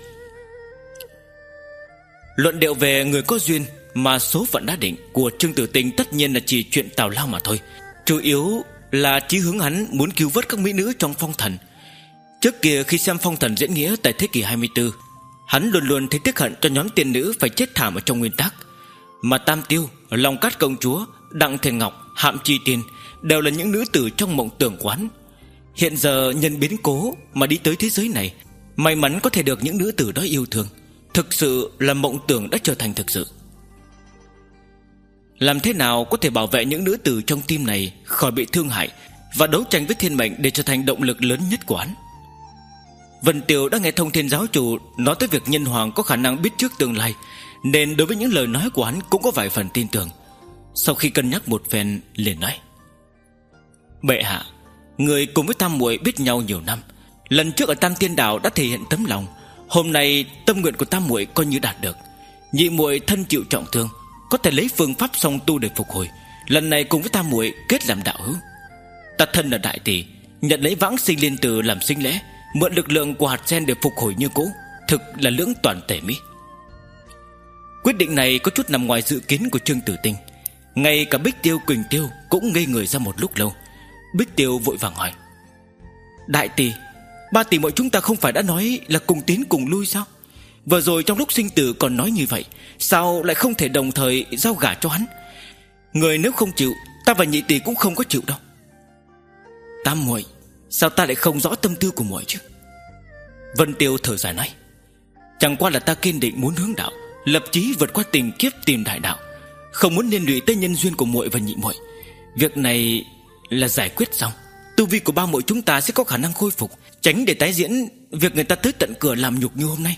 Luận điệu về người có duyên mà số phận đã định của Trương Tử Tinh tất nhiên là chỉ chuyện tào lao mà thôi. Chủ yếu là chí hướng hắn muốn cứu vớt các mỹ nữ trong phong thần. Trước kia khi xem phong thần diễn nghĩa tại thế kỷ hai mươi tư, hắn luôn luôn thấy tiếc hận cho nhóm tiên nữ phải chết thảm ở trong nguyên tắc. Mà Tam Tiêu, Long Cát công chúa, Đặng Thiền Ngọc, Hạm Chi Tiên đều là những nữ tử trong mộng tưởng quán. Hiện giờ nhân biến cố mà đi tới thế giới này, may mắn có thể được những nữ tử đó yêu thương. Thực sự là mộng tưởng đã trở thành thực sự. Làm thế nào có thể bảo vệ những nữ tử trong tim này khỏi bị thương hại, và đấu tranh với thiên mệnh để trở thành động lực lớn nhất của hắn? Vân Tiêu đã nghe Thông Thiên giáo chủ nói tới việc nhân hoàng có khả năng biết trước tương lai, nên đối với những lời nói của hắn cũng có vài phần tin tưởng. Sau khi cân nhắc một phen, liền nói: bệ hạ, người cùng với Tam muội biết nhau nhiều năm, lần trước ở Tam Tiên Đảo đã thể hiện tấm lòng. Hôm nay tâm nguyện của Tam muội coi như đạt được. Nhị muội thân chịu trọng thương, có thể lấy phương pháp song tu để phục hồi. Lần này cùng với Tam muội kết làm đạo hữu. Ta thân là đại tỷ, nhận lấy vãng sinh liên tử làm sinh lễ, mượn lực lượng của hạt sen để phục hồi như cũ, thực là lưỡng toàn tể mỹ. Quyết định này có chút nằm ngoài dự kiến của Trương Tử Tinh. Ngay cả Bích Tiêu, Quỳnh Tiêu cũng ngây người ra một lúc lâu. Bích Tiêu vội vàng hỏi: đại tỷ, ba tỷ muội chúng ta không phải đã nói là cùng tiến cùng lui sao? Vừa rồi trong lúc sinh tử còn nói như vậy, sao lại không thể đồng thời giao gả cho hắn? Người nếu không chịu, ta và nhị tỷ cũng không có chịu đâu. Tam muội, sao ta lại không rõ tâm tư của muội chứ? Vân Tiêu thở dài nói: chẳng qua là ta kiên định muốn hướng đạo, lập chí vượt qua tình kiếp tìm đại đạo, không muốn liên lụy tới nhân duyên của muội và nhị muội. Việc này là giải quyết xong, tu vi của ba muội chúng ta sẽ có khả năng khôi phục, tránh để tái diễn việc người ta tới tận cửa làm nhục như hôm nay.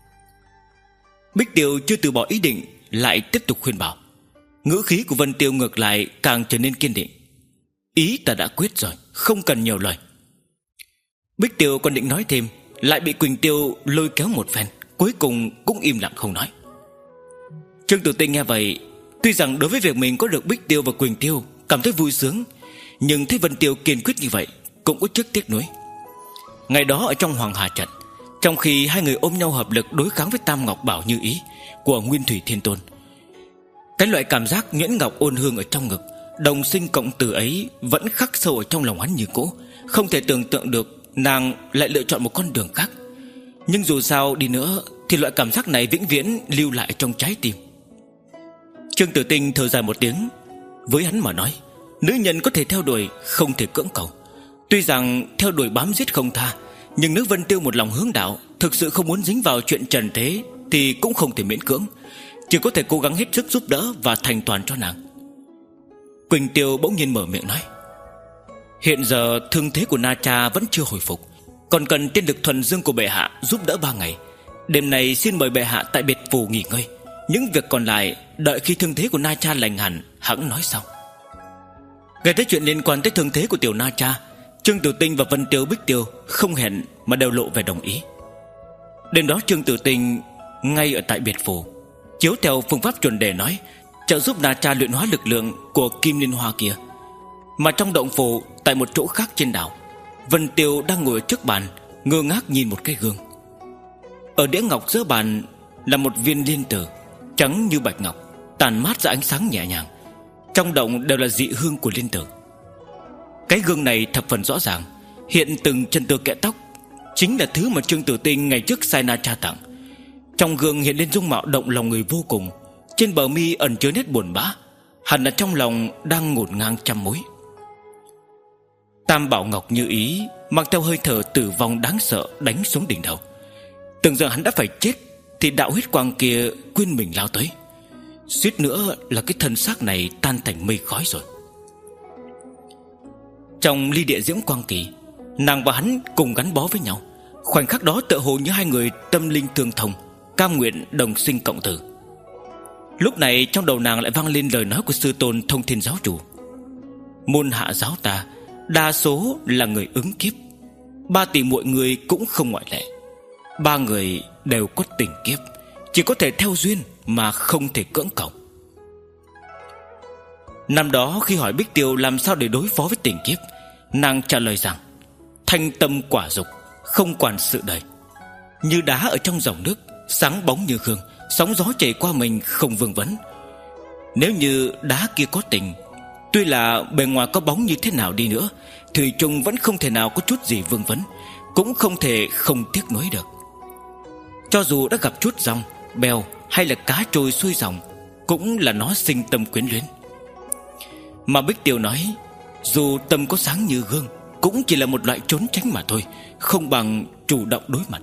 Bích Tiêu chưa từ bỏ ý định, lại tiếp tục khuyên bảo. Ngữ khí của Vân Tiêu ngược lại càng trở nên kiên định: ý ta đã quyết rồi, không cần nhiều lời. Bích Tiêu còn định nói thêm, lại bị Quỳnh Tiêu lôi kéo một phen, cuối cùng cũng im lặng không nói. Trương Tử Tinh nghe vậy, tuy rằng đối với việc mình có được Bích Tiêu và Quỳnh Tiêu cảm thấy vui sướng, nhưng thấy Vân Tiêu kiên quyết như vậy cũng có chút tiếc nuối. Ngày đó ở trong Hoàng Hà trận, trong khi hai người ôm nhau hợp lực đối kháng với Tam Ngọc Bảo Như Ý của Nguyên Thủy Thiên Tôn, cái loại cảm giác nhuyễn ngọc ôn hương ở trong ngực, đồng sinh cộng tử ấy vẫn khắc sâu ở trong lòng hắn như cũ. Không thể tưởng tượng được nàng lại lựa chọn một con đường khác. Nhưng dù sao đi nữa thì loại cảm giác này vĩnh viễn lưu lại trong trái tim. Trương Tử Tinh thở dài một tiếng. Với hắn mà nói, nữ nhân có thể theo đuổi, không thể cưỡng cầu. Tuy rằng theo đuổi bám giết không tha, nhưng nếu Vân Tiêu một lòng hướng đạo, thực sự không muốn dính vào chuyện trần thế, thì cũng không thể miễn cưỡng, chỉ có thể cố gắng hết sức giúp đỡ và thành toàn cho nàng. Quỳnh Tiêu bỗng nhiên mở miệng nói: hiện giờ thương thế của Na Cha vẫn chưa hồi phục, còn cần tiên lực thuần dương của bệ hạ giúp đỡ ba ngày. Đêm nay xin mời bệ hạ tại biệt phủ nghỉ ngơi, những việc còn lại đợi khi thương thế của Na Cha lành hẳn hẵng nói sau. Nghe tới chuyện liên quan tới thương thế của tiểu Na Cha, Trương Tử Tinh và Vân Tiêu, Bích Tiêu không hẹn mà đều lộ vẻ đồng ý. Đêm đó Trương Tử Tinh ngay ở tại biệt phủ, chiếu theo phương pháp chuẩn đề nói, trợ giúp Na Cha luyện hóa lực lượng của Kim Liên Hoa kia. Mà trong động phủ, tại một chỗ khác trên đảo, Vân Tiêu đang ngồi trước bàn, ngơ ngác nhìn một cái gương. Ở đĩa ngọc giữa bàn là một viên liên tử, trắng như bạch ngọc, tàn mát ra ánh sáng nhẹ nhàng. Trong động đều là dị hương của liên tử. Cái gương này thập phần rõ ràng, hiện từng chân tơ kẽ tóc chính là thứ mà Trương Tử Tinh ngày trước sai Na Cha tặng. Trong gương hiện lên dung mạo động lòng người vô cùng, trên bờ mi ẩn chứa nét buồn bã, hẳn là trong lòng đang ngổn ngang trăm mối. Tam Bảo Ngọc như ý, mang theo hơi thở tử vong đáng sợ đánh xuống đỉnh đầu. Tưởng rằng hắn đã phải chết, thì đạo huyết quang kia quên mình lao tới, suýt nữa là cái thân xác này tan thành mây khói rồi. Trong ly địa diễm quang kỳ, nàng và hắn cùng gắn bó với nhau. Khoảnh khắc đó tựa hồ như hai người tâm linh tương thông, cam nguyện đồng sinh cộng tử. Lúc này trong đầu nàng lại vang lên lời nói của sư tôn Thông Thiên giáo chủ: môn hạ giáo ta đa số là người ứng kiếp, ba tỷ muội người cũng không ngoại lệ. Ba người đều có tình kiếp, chỉ có thể theo duyên mà không thể cưỡng cầu. Năm đó khi hỏi Bích Tiêu làm sao để đối phó với tình kiếp, nàng trả lời rằng: thanh tâm quả dục, không quản sự đời. Như đá ở trong dòng nước, sáng bóng như gương, sóng gió chảy qua mình không vương vấn. Nếu như đá kia có tình, tuy là bề ngoài có bóng như thế nào đi nữa, thủy chung vẫn không thể nào có chút gì vương vấn, cũng không thể không tiếc nuối được. Cho dù đã gặp chút dòng, bèo hay là cá trôi xuôi dòng, cũng là nó sinh tâm quyến luyến. Mà Bích Tiêu nói, dù tâm có sáng như gương, cũng chỉ là một loại trốn tránh mà thôi, không bằng chủ động đối mặt.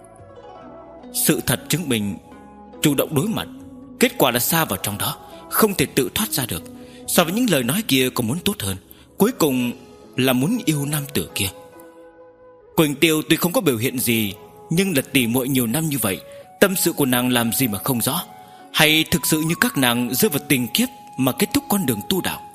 Sự thật chứng minh, chủ động đối mặt, kết quả là xa vào trong đó, không thể tự thoát ra được. So với những lời nói kia còn muốn tốt hơn, cuối cùng là muốn yêu nam tử kia. Quỳnh Tiêu tuy không có biểu hiện gì, nhưng là tỉ muội nhiều năm như vậy, tâm sự của nàng làm gì mà không rõ? Hay thực sự như các nàng rơi vào tình kiếp mà kết thúc con đường tu đạo?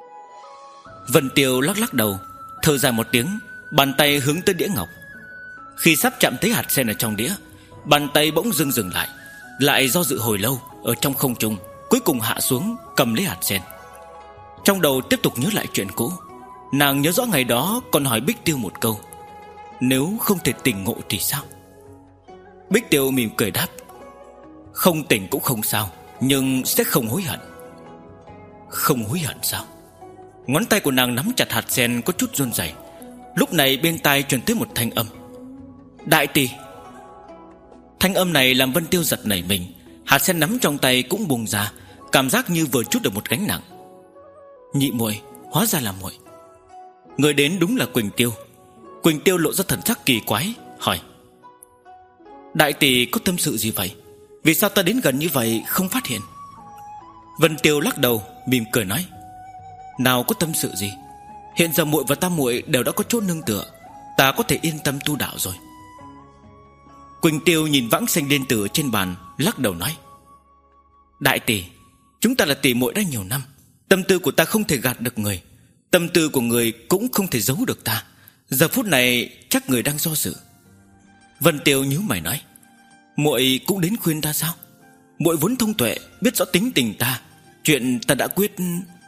Vân Tiêu lắc lắc đầu, thở dài một tiếng, bàn tay hướng tới đĩa ngọc. Khi sắp chạm tới hạt sen ở trong đĩa, bàn tay bỗng dưng dừng lại, lại do dự hồi lâu ở trong không trung, cuối cùng hạ xuống cầm lấy hạt sen. Trong đầu tiếp tục nhớ lại chuyện cũ. Nàng nhớ rõ ngày đó còn hỏi Bích Tiêu một câu: nếu không thể tỉnh ngộ thì sao? Bích Tiêu mỉm cười đáp: không tỉnh cũng không sao, nhưng sẽ không hối hận. Không hối hận sao? Ngón tay của nàng nắm chặt hạt sen có chút run rẩy. Lúc này bên tai truyền tới một thanh âm: đại tỷ. Thanh âm này làm Vân Tiêu giật nảy mình. Hạt sen nắm trong tay cũng buông ra, cảm giác như vừa trút được một gánh nặng. Nhị muội, hóa ra là muội. Người đến đúng là Quỳnh Tiêu. Quỳnh Tiêu lộ ra thần sắc kỳ quái, hỏi: đại tỷ có tâm sự gì vậy? Vì sao ta đến gần như vậy không phát hiện? Vân Tiêu lắc đầu, mỉm cười nói: nào có tâm sự gì, hiện giờ muội và tam muội đều đã có chỗ nương tựa, ta có thể yên tâm tu đạo rồi. Quỳnh Tiêu nhìn vãng xanh liên tử trên bàn, lắc đầu nói: đại tỷ, chúng ta là tỷ muội đã nhiều năm, tâm tư của ta không thể gạt được người, tâm tư của người cũng không thể giấu được ta. Giờ phút này chắc người đang do dự. Vân Tiêu nhíu mày nói: muội cũng đến khuyên ta sao? Muội vốn thông tuệ, biết rõ tính tình ta, chuyện ta đã quyết.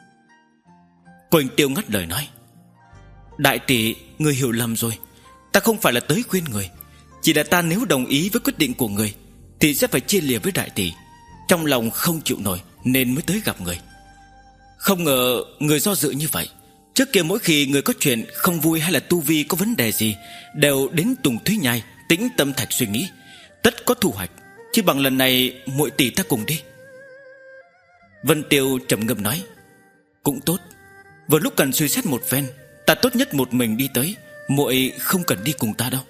Quỳnh Tiêu ngắt lời nói: đại tỷ, người hiểu lầm rồi. Ta không phải là tới khuyên người, chỉ là ta nếu đồng ý với quyết định của người thì sẽ phải chia lìa với đại tỷ. Trong lòng không chịu nổi nên mới tới gặp người. Không ngờ người do dự như vậy. Trước kia mỗi khi người có chuyện không vui hay là tu vi có vấn đề gì, đều đến Tùng Thúy Nhai tĩnh tâm thạch suy nghĩ, tất có thu hoạch. Chỉ bằng lần này muội tỷ ta cùng đi. Vân Tiêu trầm ngâm nói: cũng tốt. Vừa lúc cần suy xét một phen, ta tốt nhất một mình đi tới, muội không cần đi cùng ta đâu.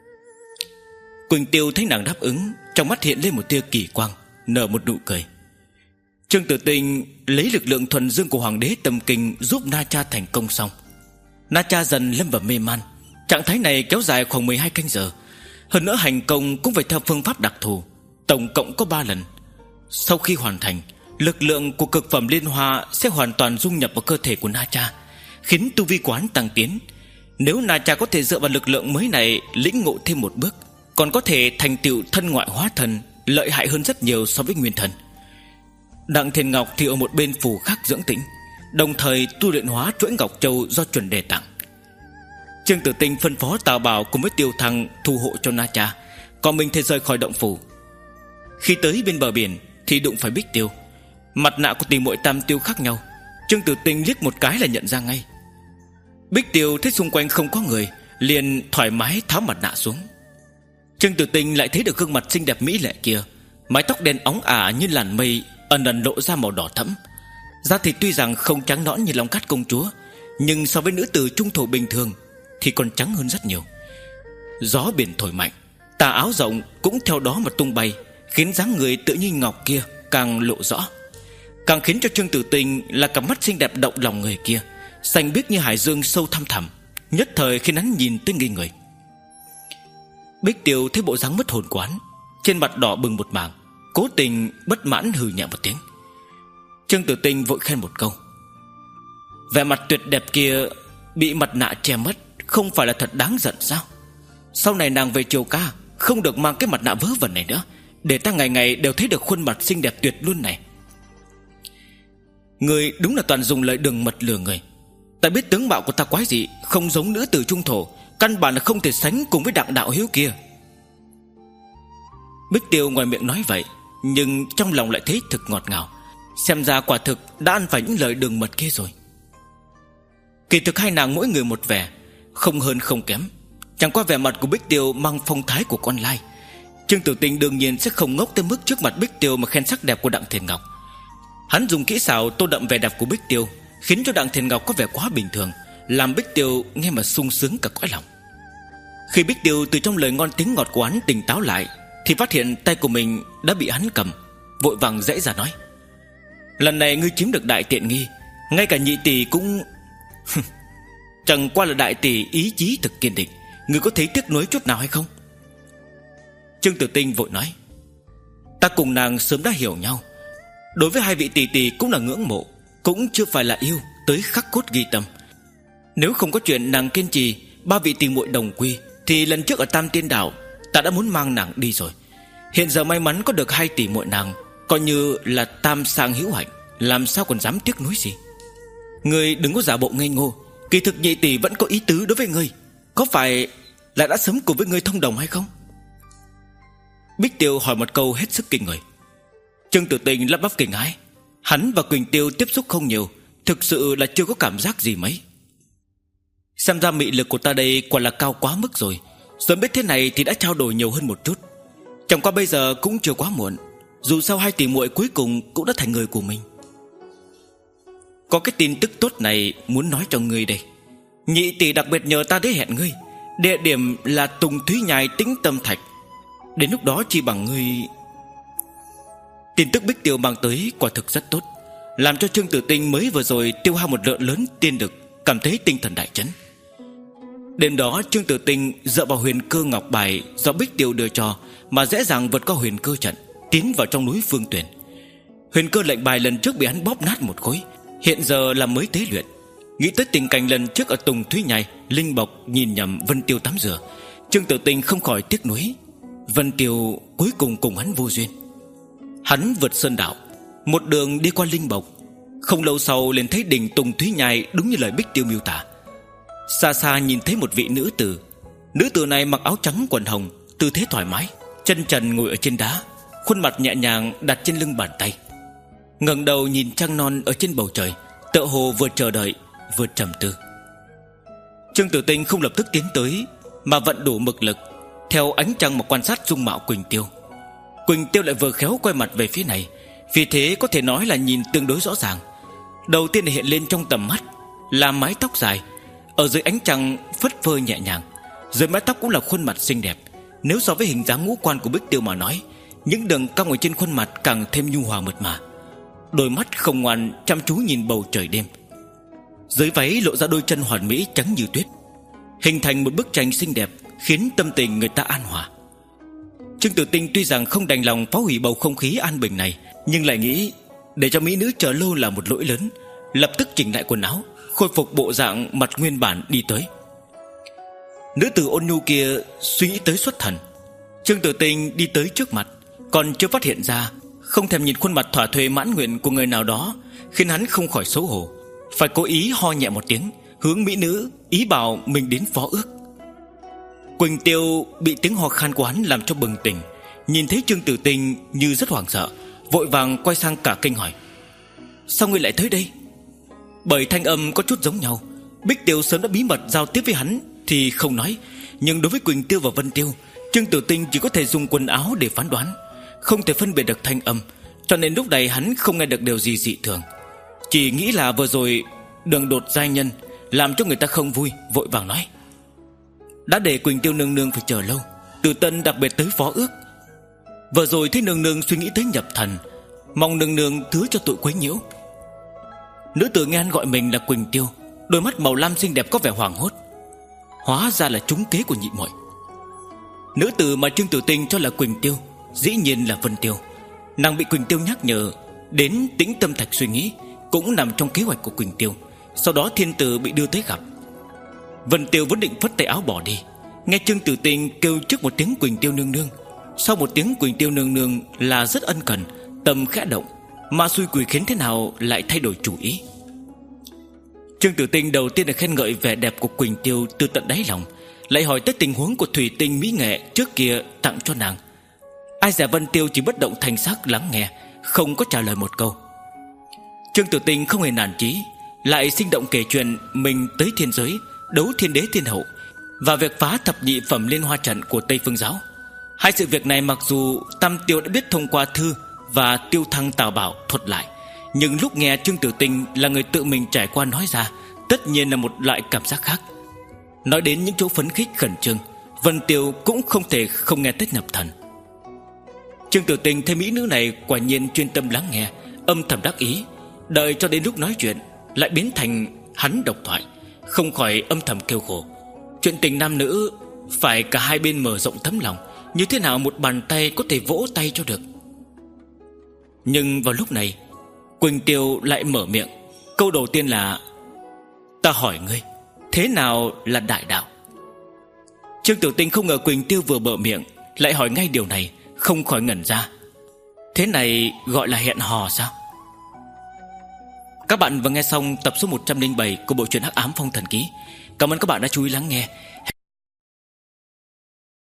Quỳnh Tiêu thấy nàng đáp ứng, trong mắt hiện lên một tia kỳ quang, nở một nụ cười. Trương Tử Tinh lấy lực lượng thuần dương của Hoàng đế Tâm Kinh giúp Na Cha thành công xong. Na Cha dần lâm vào mê man. Trạng thái này kéo dài khoảng mười hai canh giờ. Hơn nữa hành công cũng phải theo phương pháp đặc thù, tổng cộng có ba lần. Sau khi hoàn thành, lực lượng của cực phẩm liên hoa sẽ hoàn toàn dung nhập vào cơ thể của Na Cha, khiến tu vi quán tăng tiến. Nếu Na Cha có thể dựa vào lực lượng mới này lĩnh ngộ thêm một bước, còn có thể thành tựu thân ngoại hóa thần, lợi hại hơn rất nhiều so với nguyên thần. Đặng Thiên Ngọc thì ở một bên phù khắc dưỡng tĩnh, đồng thời tu luyện hóa chuỗi ngọc châu do chuẩn đề tặng. Trương Tử Tinh phân phó Tào Bảo cùng với Tiêu Thăng thủ hộ cho Na Cha, còn mình thì rời khỏi động phủ. Khi tới bên bờ biển thì đụng phải Bích Tiêu. Mặt nạ của tỷ muội tam tiêu khác nhau, Trương Tử Tinh liếc một cái là nhận ra ngay. Bích Tiêu thấy xung quanh không có người, liền thoải mái tháo mặt nạ xuống, Trương Tử Tinh lại thấy được gương mặt xinh đẹp mỹ lệ kia, mái tóc đen óng ả như làn mây, ẩn ẩn lộ ra màu đỏ thẫm. Da thịt tuy rằng không trắng nõn như Long Cát công chúa, nhưng so với nữ tử trung thổ bình thường thì còn trắng hơn rất nhiều. Gió biển thổi mạnh, tà áo rộng cũng theo đó mà tung bay, khiến dáng người tự như ngọc kia càng lộ rõ. Càng khiến cho Trương Tử Tinh là cặp mắt xinh đẹp động lòng người kia, xanh biếc như hải dương sâu thăm thẳm, nhất thời khiến hắn nhìn tới ngây người. Bích Tiêu thấy bộ dáng mất hồn quán, trên mặt đỏ bừng một mảng, cố tình bất mãn hừ nhẹ một tiếng. Trương Tử Tinh vội khen một câu. Vẻ mặt tuyệt đẹp kia bị mặt nạ che mất, không phải là thật đáng giận sao? Sau này nàng về Triều Ca không được mang cái mặt nạ vớ vẩn này nữa, để ta ngày ngày đều thấy được khuôn mặt xinh đẹp tuyệt luôn này. Người đúng là toàn dùng lời đường mật lừa người. Ta biết tướng mạo của ta quái dị, không giống nữ tử trung thổ, căn bản là không thể sánh cùng với Đặng đạo hiếu kia. Bích Tiêu ngoài miệng nói vậy, nhưng trong lòng lại thấy thực ngọt ngào. Xem ra quả thực đã ăn phải những lời đường mật kia rồi. Kỳ thực hai nàng mỗi người một vẻ, không hơn không kém. Chẳng qua vẻ mặt của Bích Tiêu mang phong thái của con lai. Trương Tử Tinh đương nhiên sẽ không ngốc tới mức trước mặt Bích Tiêu mà khen sắc đẹp của Đặng Thiền Ngọc. Hắn dùng kỹ xảo tô đậm vẻ đẹp của Bích Tiêu, khiến cho Đặng Thiền Ngọc có vẻ quá bình thường, làm Bích Tiêu nghe mà sung sướng cả cõi lòng. Khi Bích Tiêu từ trong lời ngon tiếng ngọt của hắn tỉnh táo lại, thì phát hiện tay của mình đã bị hắn cầm, vội vàng dãy ra nói: Lần này ngươi chiếm được đại tiện nghi, ngay cả nhị tỷ cũng chẳng qua là đại tỷ ý chí thực kiên định, ngươi có thấy tiếc nuối chút nào hay không? Trương Tử Tinh vội nói: Ta cùng nàng sớm đã hiểu nhau, đối với hai vị tỷ tỷ cũng là ngưỡng mộ, cũng chưa phải là yêu tới khắc cốt ghi tâm. Nếu không có chuyện nàng kiên trì ba vị tỷ muội đồng quy, thì lần trước ở Tam Tiên Đảo ta đã muốn mang nàng đi rồi. Hiện giờ may mắn có được hai tỷ muội nàng, coi như là tam sang hữu hạnh, làm sao còn dám tiếc nuối gì. Ngươi đừng có giả bộ ngây ngô, kỳ thực nhị tỷ vẫn có ý tứ đối với ngươi, có phải là đã sớm cùng với ngươi thông đồng hay không? Bích Tiêu hỏi một câu hết sức kinh người. Trương Tử Tinh lắp bắp kinh hãi. Hắn và Quỳnh Tiêu tiếp xúc không nhiều, thực sự là chưa có cảm giác gì mấy. Xem ra mị lực của ta đây quả là cao quá mức rồi. Sớm biết thế này thì đã trao đổi nhiều hơn một chút. Chẳng qua bây giờ cũng chưa quá muộn, dù sao hai tỷ muội cuối cùng cũng đã thành người của mình. Có cái tin tức tốt này muốn nói cho ngươi đây. Nhị tỷ đặc biệt nhờ ta đến hẹn ngươi, địa điểm là Tùng Thúy Nhai Tĩnh Tâm Thạch. Đến lúc đó chỉ bằng ngươi. Tin tức Bích Tiêu mang tới quả thực rất tốt, làm cho Trương Tử Tinh mới vừa rồi tiêu hao một lượng lớn tiên lực cảm thấy tinh thần đại chấn. Đêm đó Trương Tử Tinh dựa vào huyền cơ ngọc bài do Bích Tiêu đưa cho mà dễ dàng vượt qua huyền cơ trận, tiến vào trong núi Phương Tuyền. Huyền cơ lệnh bài lần trước bị hắn bóp nát một khối, hiện giờ là mới tế luyện. Nghĩ tới tình cảnh lần trước ở Tùng Thúy Nhai, Linh Bộc nhìn nhầm Vân Tiêu tắm rửa, Trương Tử Tinh không khỏi tiếc nuối. Vân Tiêu cuối cùng cùng hắn vô duyên. Hắn vượt sơn đảo, một đường đi qua Linh Bộc, không lâu sau liền thấy đỉnh Tùng Thúy Nhai đúng như lời Bích Tiêu miêu tả. Xa xa nhìn thấy một vị nữ tử. Nữ tử này mặc áo trắng quần hồng, tư thế thoải mái, chân trần ngồi ở trên đá, khuôn mặt nhẹ nhàng đặt trên lưng bàn tay, ngẩng đầu nhìn trăng non ở trên bầu trời, tựa hồ vừa chờ đợi vừa trầm tư. Trương Tử Tinh không lập tức tiến tới, mà vận đủ mực lực theo ánh trăng mà quan sát dung mạo Quỳnh Tiêu. Quỳnh Tiêu lại vừa khéo quay mặt về phía này, vì thế có thể nói là nhìn tương đối rõ ràng. Đầu tiên hiện lên trong tầm mắt là mái tóc dài, ở dưới ánh trăng phất phơ nhẹ nhàng. Dưới mái tóc cũng là khuôn mặt xinh đẹp. Nếu so với hình dáng ngũ quan của Bích Tiêu mà nói, những đường cong ở trên khuôn mặt càng thêm nhu hòa mượt mà. Đôi mắt không ngoan chăm chú nhìn bầu trời đêm. Dưới váy lộ ra đôi chân hoàn mỹ trắng như tuyết, hình thành một bức tranh xinh đẹp, khiến tâm tình người ta an hòa. Trương Tử Tinh tuy rằng không đành lòng phá hủy bầu không khí an bình này, nhưng lại nghĩ để cho mỹ nữ chờ lâu là một lỗi lớn, lập tức chỉnh lại quần áo, khôi phục bộ dạng mặt nguyên bản đi tới. Nữ tử ôn nhu kia suy nghĩ tới xuất thần. Trương Tử Tinh đi tới trước mặt, còn chưa phát hiện ra, không thèm nhìn khuôn mặt thỏa thuê mãn nguyện của người nào đó, khiến hắn không khỏi xấu hổ, phải cố ý ho nhẹ một tiếng, hướng mỹ nữ ý bảo mình đến phó ước. Quỳnh Tiêu bị tiếng ho khan của hắn làm cho bừng tỉnh, nhìn thấy Trương Tử Tinh như rất hoảng sợ, vội vàng quay sang cả kinh hỏi: Sao ngươi lại tới đây? Bởi thanh âm có chút giống nhau, Bích Tiêu sớm đã bí mật giao tiếp với hắn thì không nói, nhưng đối với Quỳnh Tiêu và Vân Tiêu Trương Tử Tinh chỉ có thể dùng quần áo để phán đoán, không thể phân biệt được thanh âm, cho nên lúc này hắn không nghe được điều gì dị thường, chỉ nghĩ là vừa rồi đường đột giai nhân làm cho người ta không vui, vội vàng nói: đã để Quỳnh Tiêu nương nương phải chờ lâu, Từ Tân đặc biệt tới phó ước. Vừa rồi thấy nương nương suy nghĩ tới nhập thần, mong nương nương thứ cho tội quấy nhiễu. Nữ tử nghe hắn gọi mình là Quỳnh Tiêu, đôi mắt màu lam xinh đẹp có vẻ hoảng hốt. Hóa ra là trúng kế của nhị muội. Nữ tử mà Trương Tử Tinh cho là Quỳnh Tiêu dĩ nhiên là Vân Tiêu. Nàng bị Quỳnh Tiêu nhắc nhở đến tĩnh tâm thạch suy nghĩ, cũng nằm trong kế hoạch của Quỳnh Tiêu. Sau đó thiên tử bị đưa tới gặp. Vân Tiêu vốn định phất tay áo bỏ đi, nghe Trương Tử Tinh kêu trước một tiếng Quỳnh Tiêu nương nương. Sau một tiếng Quỳnh Tiêu nương nương là rất ân cần, tâm khẽ động, mà xui quỷ khiến thế nào lại thay đổi chủ ý. Trương Tử Tinh đầu tiên là khen ngợi vẻ đẹp của Quỳnh Tiêu từ tận đáy lòng, lại hỏi tới tình huống của thủy tinh mỹ nghệ trước kia tặng cho nàng. Ai dè Vân Tiêu chỉ bất động thanh sắc lắng nghe, không có trả lời một câu. Trương Tử Tinh không hề nản chí, lại sinh động kể chuyện mình tới thiên giới đấu thiên đế thiên hậu và việc phá thập nhị phẩm liên hoa trận của Tây Phương giáo. Hai sự việc này mặc dù Tam Tiêu đã biết thông qua thư và Tiêu Thăng Tào Bảo thuật lại, nhưng lúc nghe Trương Tử Tinh là người tự mình trải qua nói ra, tất nhiên là một loại cảm giác khác. Nói đến những chỗ phấn khích khẩn trương, Vân Tiêu cũng không thể không nghe tới nhập thần. Trương Tử Tinh thấy mỹ nữ này quả nhiên chuyên tâm lắng nghe, âm thầm đắc ý. Đợi cho đến lúc nói chuyện lại biến thành hắn độc thoại, không khỏi âm thầm kêu khổ. Chuyện tình nam nữ phải cả hai bên mở rộng tấm lòng, như thế nào một bàn tay có thể vỗ tay cho được. Nhưng vào lúc này Quỳnh Tiêu lại mở miệng. Câu đầu tiên là: ta hỏi ngươi, thế nào là đại đạo? Trương Tử Tinh không ngờ Quỳnh Tiêu vừa mở miệng lại hỏi ngay điều này, không khỏi ngẩn ra. Thế này gọi là hẹn hò sao? Các bạn vừa nghe xong tập số một trăm linh bảy của bộ truyện Hắc Ám Phong Thần Ký. Cảm ơn các bạn đã chú ý lắng nghe.